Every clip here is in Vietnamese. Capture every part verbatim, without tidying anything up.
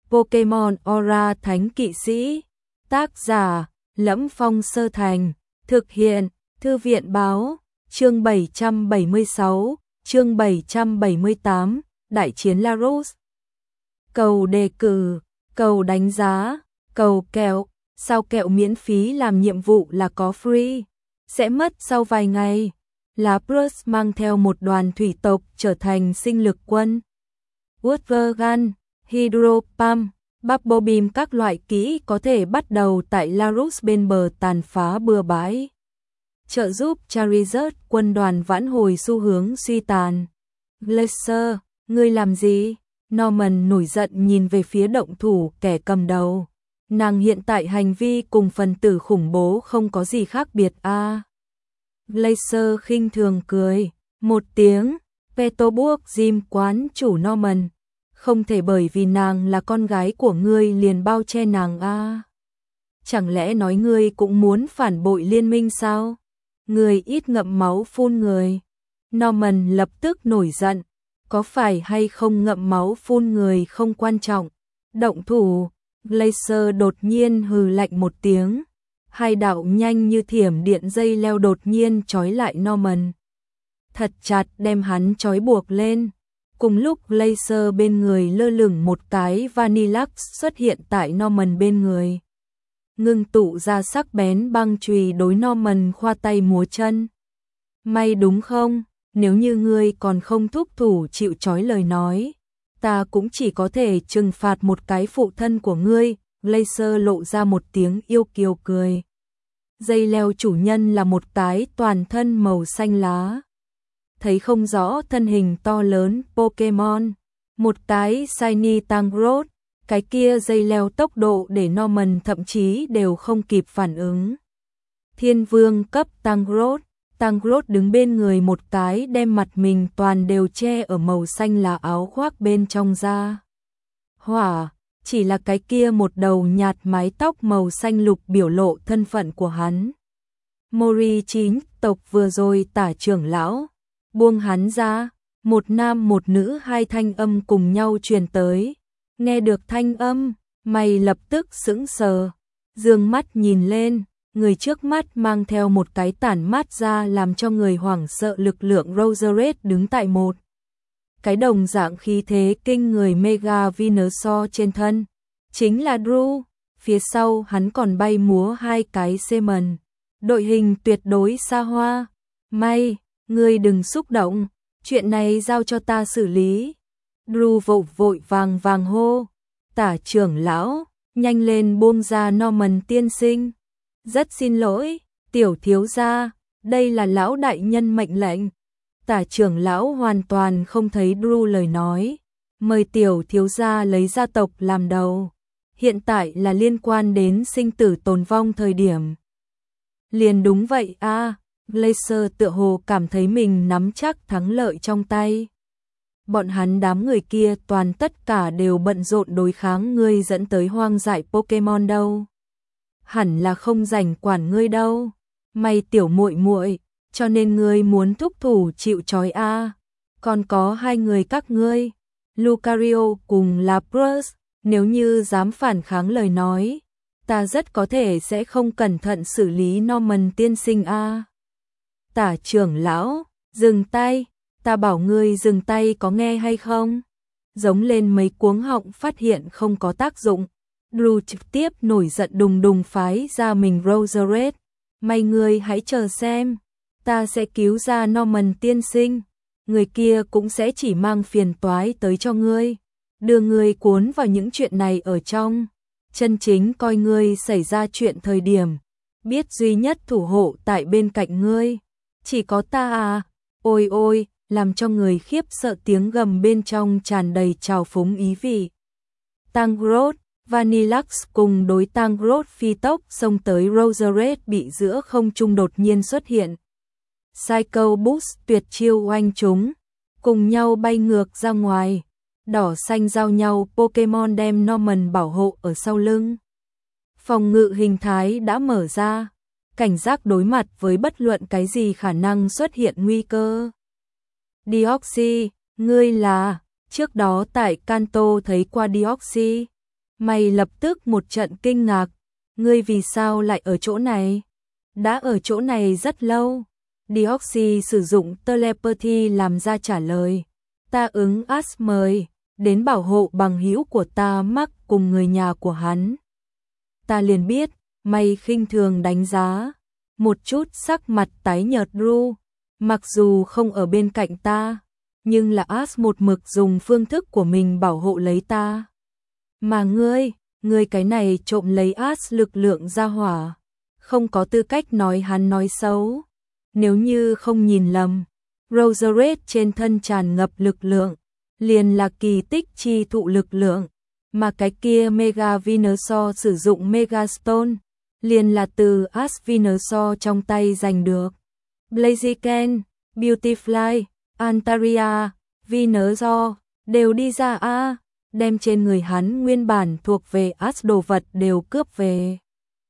Pokemon Aura Thánh Kỵ Sĩ. Tác giả: Lẫm Phong Sơ Thành. Thực hiện: Thư viện Báo. Chương bảy trăm bảy mươi sáu, chương bảy trăm bảy mươi tám, Đại chiến Larus. Cầu đề cử, cầu đánh giá, cầu kẹo. Sao kẹo miễn phí làm nhiệm vụ là có free? Sẽ mất sau vài ngày. Lapras mang theo một đoàn thủy tộc trở thành sinh lực quân. Water Gun, Hydro Pump, Bubble Beam các loại kỹ có thể bắt đầu tại Larus bên bờ tàn phá bừa bãi. Trợ giúp Charizard quân đoàn vãn hồi xu hướng suy tàn. Glacier, ngươi làm gì? Norman nổi giận nhìn về phía động thủ kẻ cầm đầu. Nàng hiện tại hành vi cùng phần tử khủng bố không có gì khác biệt a. À. Glacier khinh thường cười một tiếng. Peterburg Gym quán chủ Norman, không thể bởi vì nàng là con gái của ngươi liền bao che nàng a. À. Chẳng lẽ nói ngươi cũng muốn phản bội liên minh sao? Người ít ngậm máu phun người. Norman lập tức nổi giận. Có phải hay không ngậm máu phun người không quan trọng. Động thủ. Glacier đột nhiên hừ lạnh một tiếng. Hai đạo nhanh như thiểm điện dây leo đột nhiên trói lại Norman. Thật chặt đem hắn trói buộc lên. Cùng lúc Glacier bên người lơ lửng một cái Vanilluxe xuất hiện tại Norman bên người. Ngưng tụ ra sắc bén băng chùy đối Norman khoa tay múa chân. May đúng không? Nếu như ngươi còn không thúc thủ chịu trói lời nói, ta cũng chỉ có thể trừng phạt một cái phụ thân của ngươi. Glacier lộ ra một tiếng yêu kiều cười. Dây leo chủ nhân là một cái toàn thân màu xanh lá. Thấy không rõ thân hình to lớn Pokemon. Một cái Shiny Tangrowth. Cái kia dây leo tốc độ để Norman thậm chí đều không kịp phản ứng. Thiên vương cấp Tangrowth. Tangrowth đứng bên người một cái đem mặt mình toàn đều che ở màu xanh là áo khoác bên trong da. Hỏa, chỉ là cái kia một đầu nhạt mái tóc màu xanh lục biểu lộ thân phận của hắn. Mori chính tộc vừa rồi tả trưởng lão. Buông hắn ra, một nam một nữ hai thanh âm cùng nhau truyền tới. Nghe được thanh âm, mày lập tức sững sờ, dương mắt nhìn lên, người trước mắt mang theo một cái tản mát ra làm cho người hoảng sợ lực lượng Roserade đứng tại một. Cái đồng dạng khí thế kinh người Mega Venusaur trên thân, chính là Drew, phía sau hắn còn bay múa hai cái Seaman, đội hình tuyệt đối xa hoa. May, ngươi đừng xúc động, chuyện này giao cho ta xử lý. Drew vội vội vàng vàng hô, tả trưởng lão, nhanh lên buông ra Norman tiên sinh. Rất xin lỗi, tiểu thiếu gia, đây là lão đại nhân mệnh lệnh. Tả trưởng lão hoàn toàn không thấy Drew lời nói, mời tiểu thiếu gia lấy gia tộc làm đầu. Hiện tại là liên quan đến sinh tử tồn vong thời điểm. Liền đúng vậy a. À, Glacier tựa hồ cảm thấy mình nắm chắc thắng lợi trong tay. Bọn hắn đám người kia toàn tất cả đều bận rộn đối kháng ngươi dẫn tới hoang dại Pokemon đâu. Hẳn là không rảnh quản ngươi đâu. May tiểu muội muội, cho nên ngươi muốn thúc thủ chịu trói a. À. Còn có hai người các ngươi, Lucario cùng Lapras, nếu như dám phản kháng lời nói, ta rất có thể sẽ không cẩn thận xử lý Norman tiên sinh a. À. Tả trưởng lão, dừng tay. Ta bảo ngươi dừng tay có nghe hay không? Giống lên mấy cuống họng phát hiện không có tác dụng. Drew trực tiếp nổi giận đùng đùng phái ra mình Roserade. May ngươi hãy chờ xem. Ta sẽ cứu ra Norman tiên sinh. Người kia cũng sẽ chỉ mang phiền toái tới cho ngươi. Đưa ngươi cuốn vào những chuyện này ở trong. Chân chính coi ngươi xảy ra chuyện thời điểm. Biết duy nhất thủ hộ tại bên cạnh ngươi. Chỉ có ta à? Ôi ôi! Làm cho người khiếp sợ tiếng gầm bên trong tràn đầy trào phúng ý vị. Tangrowth, Vanilluxe cùng đối Tangrowth phi tốc xông tới Roserade bị giữa không trung đột nhiên xuất hiện. Psycho Boost tuyệt chiêu oanh chúng, cùng nhau bay ngược ra ngoài. Đỏ xanh giao nhau Pokemon đem Norman bảo hộ ở sau lưng. Phòng ngự hình thái đã mở ra, cảnh giác đối mặt với bất luận cái gì khả năng xuất hiện nguy cơ. Deoxys, ngươi là, trước đó tại Kanto thấy qua Deoxys. Mày lập tức một trận kinh ngạc, ngươi vì sao lại ở chỗ này? Đã ở chỗ này rất lâu. Deoxy sử dụng telepathy làm ra trả lời. Ta ứng Ash mời, đến bảo hộ bằng hữu của ta Mark cùng người nhà của hắn. Ta liền biết, mày khinh thường đánh giá. Một chút sắc mặt tái nhợt Drew, mặc dù không ở bên cạnh ta, nhưng là Ash một mực dùng phương thức của mình bảo hộ lấy ta. Mà ngươi, ngươi cái này trộm lấy Ash lực lượng ra hỏa, không có tư cách nói hắn nói xấu. Nếu như không nhìn lầm, Rosereth trên thân tràn ngập lực lượng, liền là kỳ tích chi thụ lực lượng, mà cái kia Mega Venusaur sử dụng Megastone, liền là từ Ash Venusaur trong tay giành được. Blaziken, Beautyfly, Antaria, Venusaur đều đi ra a, đem trên người hắn nguyên bản thuộc về Ash đồ vật đều cướp về.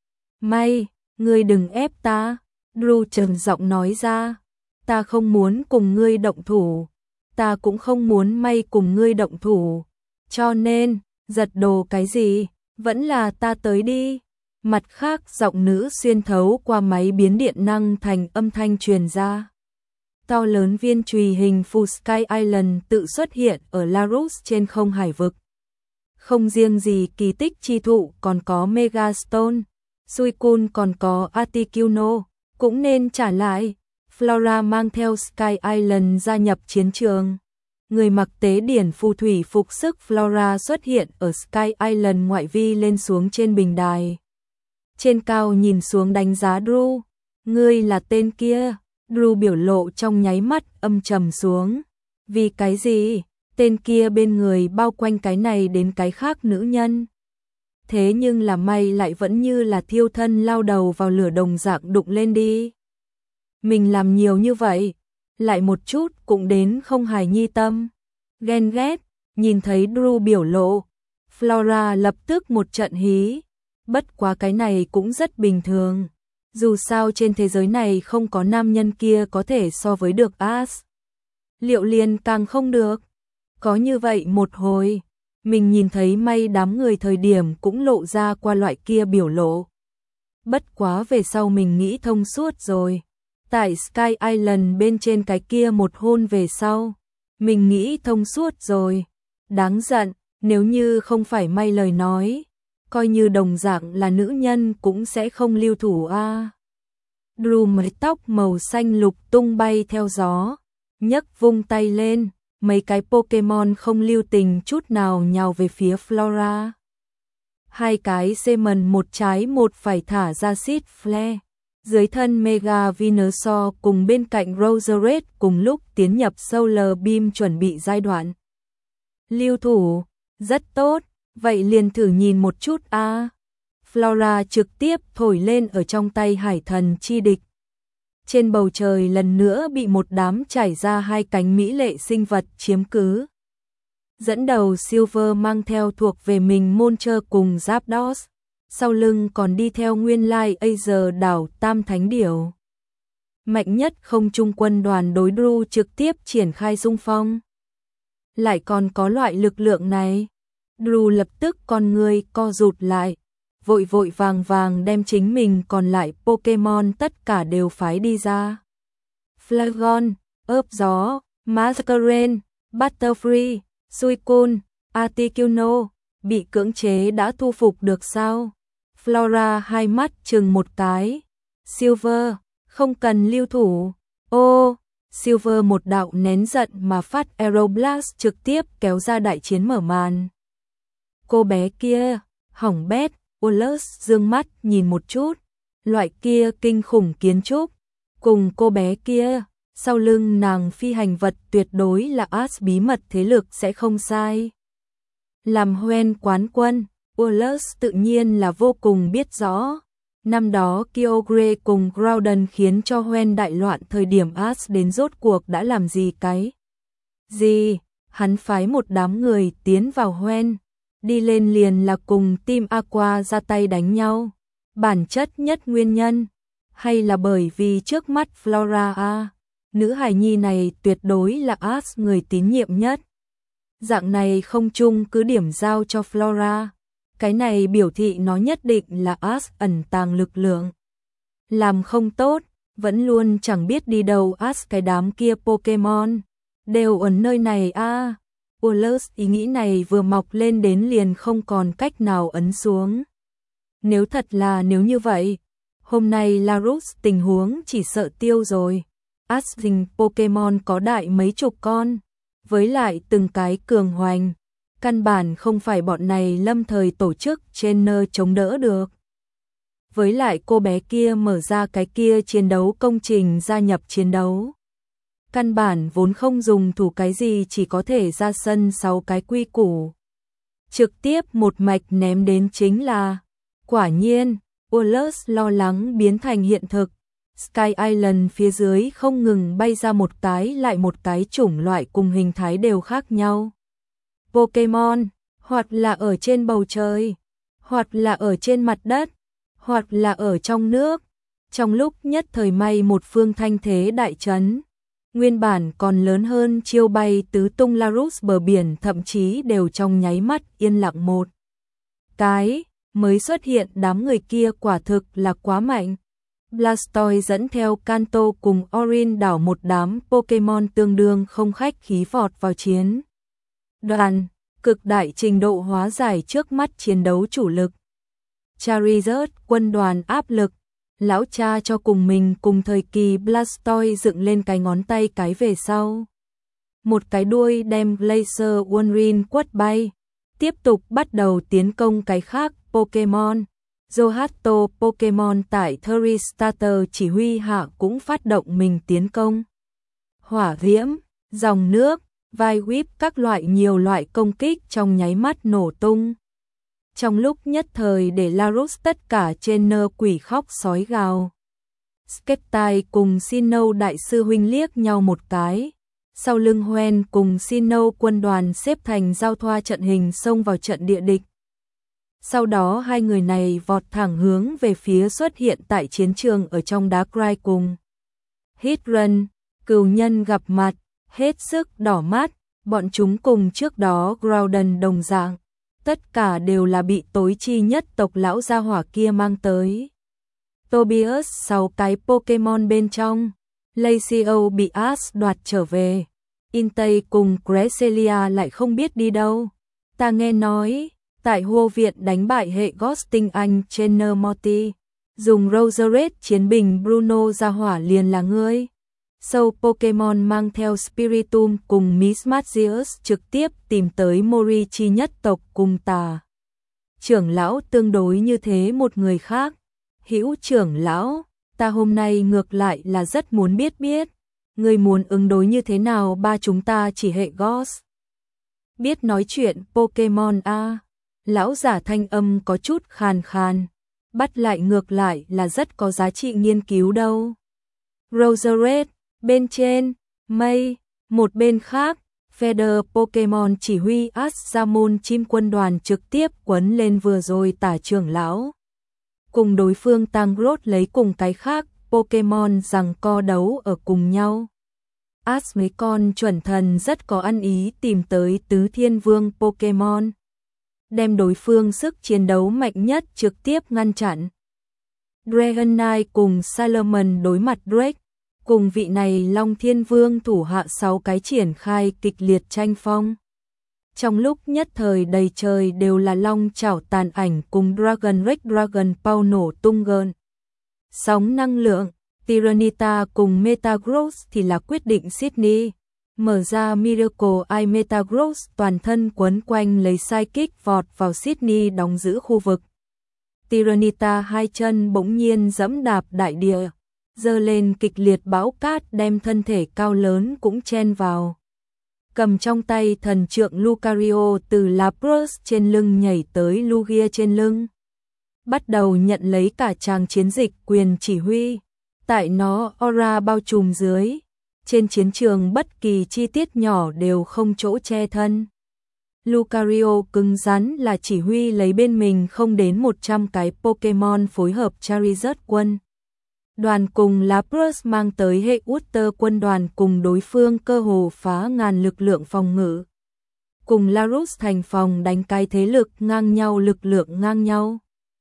May, ngươi đừng ép ta, Drew trầm giọng nói ra, ta không muốn cùng ngươi động thủ, ta cũng không muốn May cùng ngươi động thủ, cho nên, giật đồ cái gì, vẫn là ta tới đi. Mặt khác giọng nữ xuyên thấu qua máy biến điện năng thành âm thanh truyền ra. To lớn viên chùy hình phù Sky Island tự xuất hiện ở Larus trên không hải vực. Không riêng gì kỳ tích chi thụ còn có Megastone, Suicune còn có Articuno, cũng nên trả lại. Flora mang theo Sky Island gia nhập chiến trường. Người mặc tế điển phù thủy phục sức Flora xuất hiện ở Sky Island ngoại vi lên xuống trên bình đài. Trên cao nhìn xuống đánh giá Drew, ngươi là tên kia. Drew biểu lộ trong nháy mắt âm trầm xuống. Vì cái gì? Tên kia bên người bao quanh cái này đến cái khác nữ nhân. Thế nhưng là May lại vẫn như là thiêu thân lao đầu vào lửa đồng dạng đụng lên đi. Mình làm nhiều như vậy, lại một chút cũng đến không hài nhi tâm. Ghen ghét, nhìn thấy Drew biểu lộ, Flora lập tức một trận hí. Bất quá cái này cũng rất bình thường. Dù sao trên thế giới này không có nam nhân kia có thể so với được Ash. Liệu liền càng không được. Có như vậy một hồi, mình nhìn thấy May đám người thời điểm cũng lộ ra qua loại kia biểu lộ. Bất quá về sau mình nghĩ thông suốt rồi. Tại Sky Island bên trên cái kia một hôn về sau, mình nghĩ thông suốt rồi. Đáng giận, nếu như không phải May lời nói, coi như đồng dạng là nữ nhân cũng sẽ không lưu thủ a. À. Drew mái tóc màu xanh lục tung bay theo gió, nhấc vung tay lên, mấy cái Pokemon không lưu tình chút nào nhào về phía Flora. Hai cái Seaman một trái một phải thả ra Seed Flare. Dưới thân Mega Venusaur cùng bên cạnh Rosereth cùng lúc tiến nhập Solar Beam chuẩn bị giai đoạn. Lưu thủ, rất tốt, vậy liền thử nhìn một chút a. À. Flora trực tiếp thổi lên ở trong tay hải thần chi địch. Trên bầu trời lần nữa bị một đám trải ra hai cánh mỹ lệ sinh vật chiếm cứ. Dẫn đầu Silver mang theo thuộc về mình Moltres cùng Zapdos. Sau lưng còn đi theo nguyên lai Aether đảo Tam Thánh Điểu. Mạnh nhất không trung quân đoàn đối Drew trực tiếp triển khai xung phong. Lại còn có loại lực lượng này. Drew lập tức con người co rụt lại, vội vội vàng vàng đem chính mình còn lại Pokemon tất cả đều phái đi ra. Flagon, ớp gió, Masquerain, Butterfree, Suicune, Articuno, bị cưỡng chế đã thu phục được sao? Flora hai mắt chừng một cái. Silver, không cần lưu thủ. Ô, Silver một đạo nén giận mà phát Aeroblast trực tiếp kéo ra đại chiến mở màn. Cô bé kia, hỏng bét, Wallace dương mắt nhìn một chút. Loại kia kinh khủng kiến trúc. Cùng cô bé kia, sau lưng nàng phi hành vật tuyệt đối là Ash bí mật thế lực sẽ không sai. Làm Hoenn quán quân, Wallace tự nhiên là vô cùng biết rõ. Năm đó Kyogre cùng Groudon khiến cho Hoenn đại loạn thời điểm Ash đến rốt cuộc đã làm gì cái? Gì? Hắn phái một đám người tiến vào Hoenn, đi lên liền là cùng Team Aqua ra tay đánh nhau. Bản chất nhất nguyên nhân, hay là bởi vì trước mắt Flora a, nữ hài nhi này tuyệt đối là Ash người tín nhiệm nhất. Dạng này không chung cứ điểm giao cho Flora, Cái này biểu thị nó nhất định là Ash ẩn tàng lực lượng. Làm không tốt, vẫn luôn chẳng biết đi đâu Ash cái đám kia Pokemon. Đều ở nơi này a. À. Wallace ý nghĩ này vừa mọc lên đến liền không còn cách nào ấn xuống. Nếu thật là nếu như vậy, hôm nay Larus tình huống chỉ sợ tiêu rồi. Ash rình Pokemon có đại mấy chục con, với lại từng cái cường hoành. Căn bản không phải bọn này lâm thời tổ chức trainer chống đỡ được. Với lại cô bé kia mở ra cái kia chiến đấu công trình gia nhập chiến đấu. Căn bản vốn không dùng thủ cái gì chỉ có thể ra sân sáu cái quy củ. Trực tiếp một mạch ném đến chính là. Quả nhiên, Wallace lo lắng biến thành hiện thực. Sky Island phía dưới không ngừng bay ra một cái lại một cái chủng loại cùng hình thái đều khác nhau. Pokemon, hoặc là ở trên bầu trời, hoặc là ở trên mặt đất, hoặc là ở trong nước. Trong lúc nhất thời may một phương thanh thế đại trấn, nguyên bản còn lớn hơn chiêu bay tứ tung Larus bờ biển thậm chí đều trong nháy mắt yên lặng một cái, mới xuất hiện đám người kia quả thực là quá mạnh. Blastoise dẫn theo Kanto cùng Orin đảo một đám Pokemon tương đương không khách khí vọt vào chiến. Đoàn, cực đại trình độ hóa giải trước mắt chiến đấu chủ lực. Charizard quân đoàn áp lực, lão cha cho cùng mình cùng thời kỳ Blastoise dựng lên cái ngón tay cái về sau. Một cái đuôi đem Laser Wolverine quất bay, tiếp tục bắt đầu tiến công cái khác Pokemon. Johto Pokemon tại Thurry Starter chỉ huy hạ cũng phát động mình tiến công. Hỏa diễm, dòng nước, vai whip các loại nhiều loại công kích trong nháy mắt nổ tung. Trong lúc nhất thời để Larus tất cả trên nơ quỷ khóc sói gào. Skeptile cùng Sinnoh đại sư huynh liếc nhau một cái. Sau lưng Hoenn cùng Sinnoh quân đoàn xếp thành giao thoa trận hình xông vào trận địa địch. Sau đó hai người này vọt thẳng hướng về phía xuất hiện tại chiến trường ở trong Darkrai cùng. Hidron, cừu nhân gặp mặt, hết sức đỏ mắt, bọn chúng cùng trước đó Groudon đồng dạng. Tất cả đều là bị tối chi nhất tộc lão gia hỏa kia mang tới. Tobias sáu cái Pokemon bên trong, Lacio bị Ash đoạt trở về. Entei cùng Cresselia lại không biết đi đâu. Ta nghe nói, tại Hô Viện đánh bại hệ Ghosting Anh Trainer Morty, dùng Roserade chiến bình Bruno gia hỏa liền là ngươi. Sâu Pokemon mang theo Spiritomb cùng Mismagius trực tiếp tìm tới Mori chi nhất tộc cùng tà. Trưởng lão tương đối như thế một người khác. Hữu trưởng lão, ta hôm nay ngược lại là rất muốn biết biết. Ngươi muốn ứng đối như thế nào ba chúng ta chỉ hệ Ghost. Biết nói chuyện Pokemon a. Lão giả thanh âm có chút khàn khàn. Bắt lại ngược lại là rất có giá trị nghiên cứu đâu. Roserade, bên trên, mây, một bên khác, Feather Pokemon chỉ huy Ashamon chim quân đoàn trực tiếp quấn lên vừa rồi tả trưởng lão. Cùng đối phương Tangrowth lấy cùng cái khác, Pokemon rằng co đấu ở cùng nhau. Ash mấy con chuẩn thần rất có ăn ý tìm tới tứ thiên vương Pokemon. Đem đối phương sức chiến đấu mạnh nhất trực tiếp ngăn chặn. Dragonite cùng Salomon đối mặt Drake. Cùng vị này Long Thiên Vương thủ hạ sáu cái triển khai kịch liệt tranh phong. Trong lúc nhất thời đầy trời đều là long chảo tàn ảnh cùng Dragon Rage Dragon Paw nổ tung gần. Sóng năng lượng, Tyranitar cùng Metagross thì là quyết định Sydney. Mở ra Miracle Eye Metagross toàn thân quấn quanh lấy Psychic vọt vào Sydney đóng giữ khu vực. Tyranitar hai chân bỗng nhiên giẫm đạp đại địa. Dơ lên kịch liệt bão cát đem thân thể cao lớn cũng chen vào. Cầm trong tay thần trượng Lucario từ Lapras trên lưng nhảy tới Lugia trên lưng. Bắt đầu nhận lấy cả tràng chiến dịch quyền chỉ huy. Tại nó aura bao trùm dưới. Trên chiến trường bất kỳ chi tiết nhỏ đều không chỗ che thân. Lucario cứng rắn là chỉ huy lấy bên mình không đến một trăm cái Pokemon phối hợp Charizard quân. Đoàn cùng Lapras mang tới hệ Utter quân đoàn cùng đối phương cơ hồ phá ngàn lực lượng phòng ngự. cùng Larus thành phòng đánh cái thế lực ngang nhau, lực lượng ngang nhau.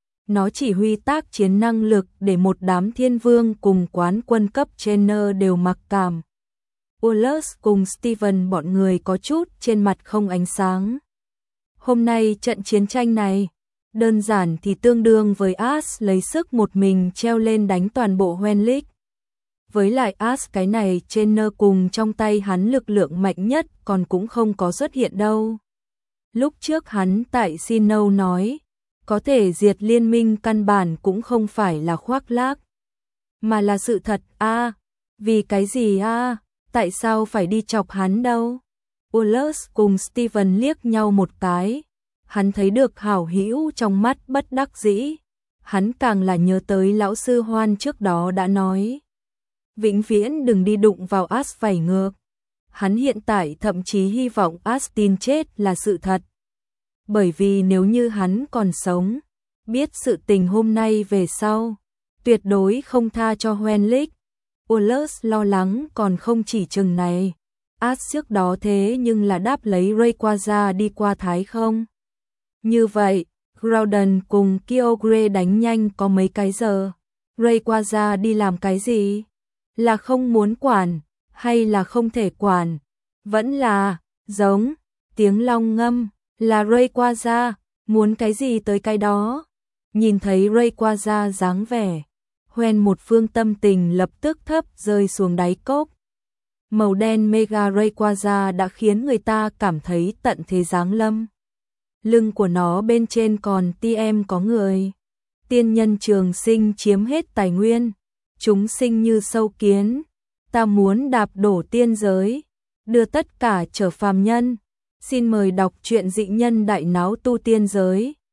Nó chỉ huy tác chiến năng lực để một đám thiên vương cùng quán quân cấp trainer đều mặc cảm. Wallace cùng Steven bọn người có chút trên mặt không ánh sáng. Hôm nay trận chiến tranh này, đơn giản thì tương đương với Ash lấy sức một mình treo lên đánh toàn bộ Hoen League. Với lại Ash cái này trainer cùng trong tay hắn lực lượng mạnh nhất còn cũng không có xuất hiện đâu. Lúc trước hắn tại Sinnoh nói, có thể diệt liên minh căn bản cũng không phải là khoác lác, mà là sự thật. A, à, vì cái gì a? À? Tại sao phải đi chọc hắn đâu? Wallace cùng Steven liếc nhau một cái, hắn thấy được hảo hữu trong mắt bất đắc dĩ, hắn càng là nhớ tới lão sư Hoan trước đó đã nói, vĩnh viễn đừng đi đụng vào Ash vảy ngược. Hắn hiện tại thậm chí hy vọng Astin chết là sự thật. Bởi vì nếu như hắn còn sống, biết sự tình hôm nay về sau, tuyệt đối không tha cho Hoen League. Wallace lo lắng còn không chỉ chừng này. Ash trước đó thế nhưng là đáp lấy Rayquaza đi qua Thái không? Như vậy, Groudon cùng Kyogre đánh nhanh có mấy cái giờ. Rayquaza đi làm cái gì? Là không muốn quản, hay là không thể quản? Vẫn là, giống, tiếng long ngâm, là Rayquaza, muốn cái gì tới cái đó. Nhìn thấy Rayquaza dáng vẻ, Hoen một phương tâm tình lập tức thấp rơi xuống đáy cốc. Màu đen Mega Rayquaza đã khiến người ta cảm thấy tận thế giáng lâm. Lưng của nó bên trên còn tê em có người. Tiên nhân trường sinh chiếm hết tài nguyên. Chúng sinh như sâu kiến. Ta muốn đạp đổ tiên giới, đưa tất cả trở phàm nhân. Xin mời đọc truyện Dị Nhân Đại Náo Tu Tiên Giới.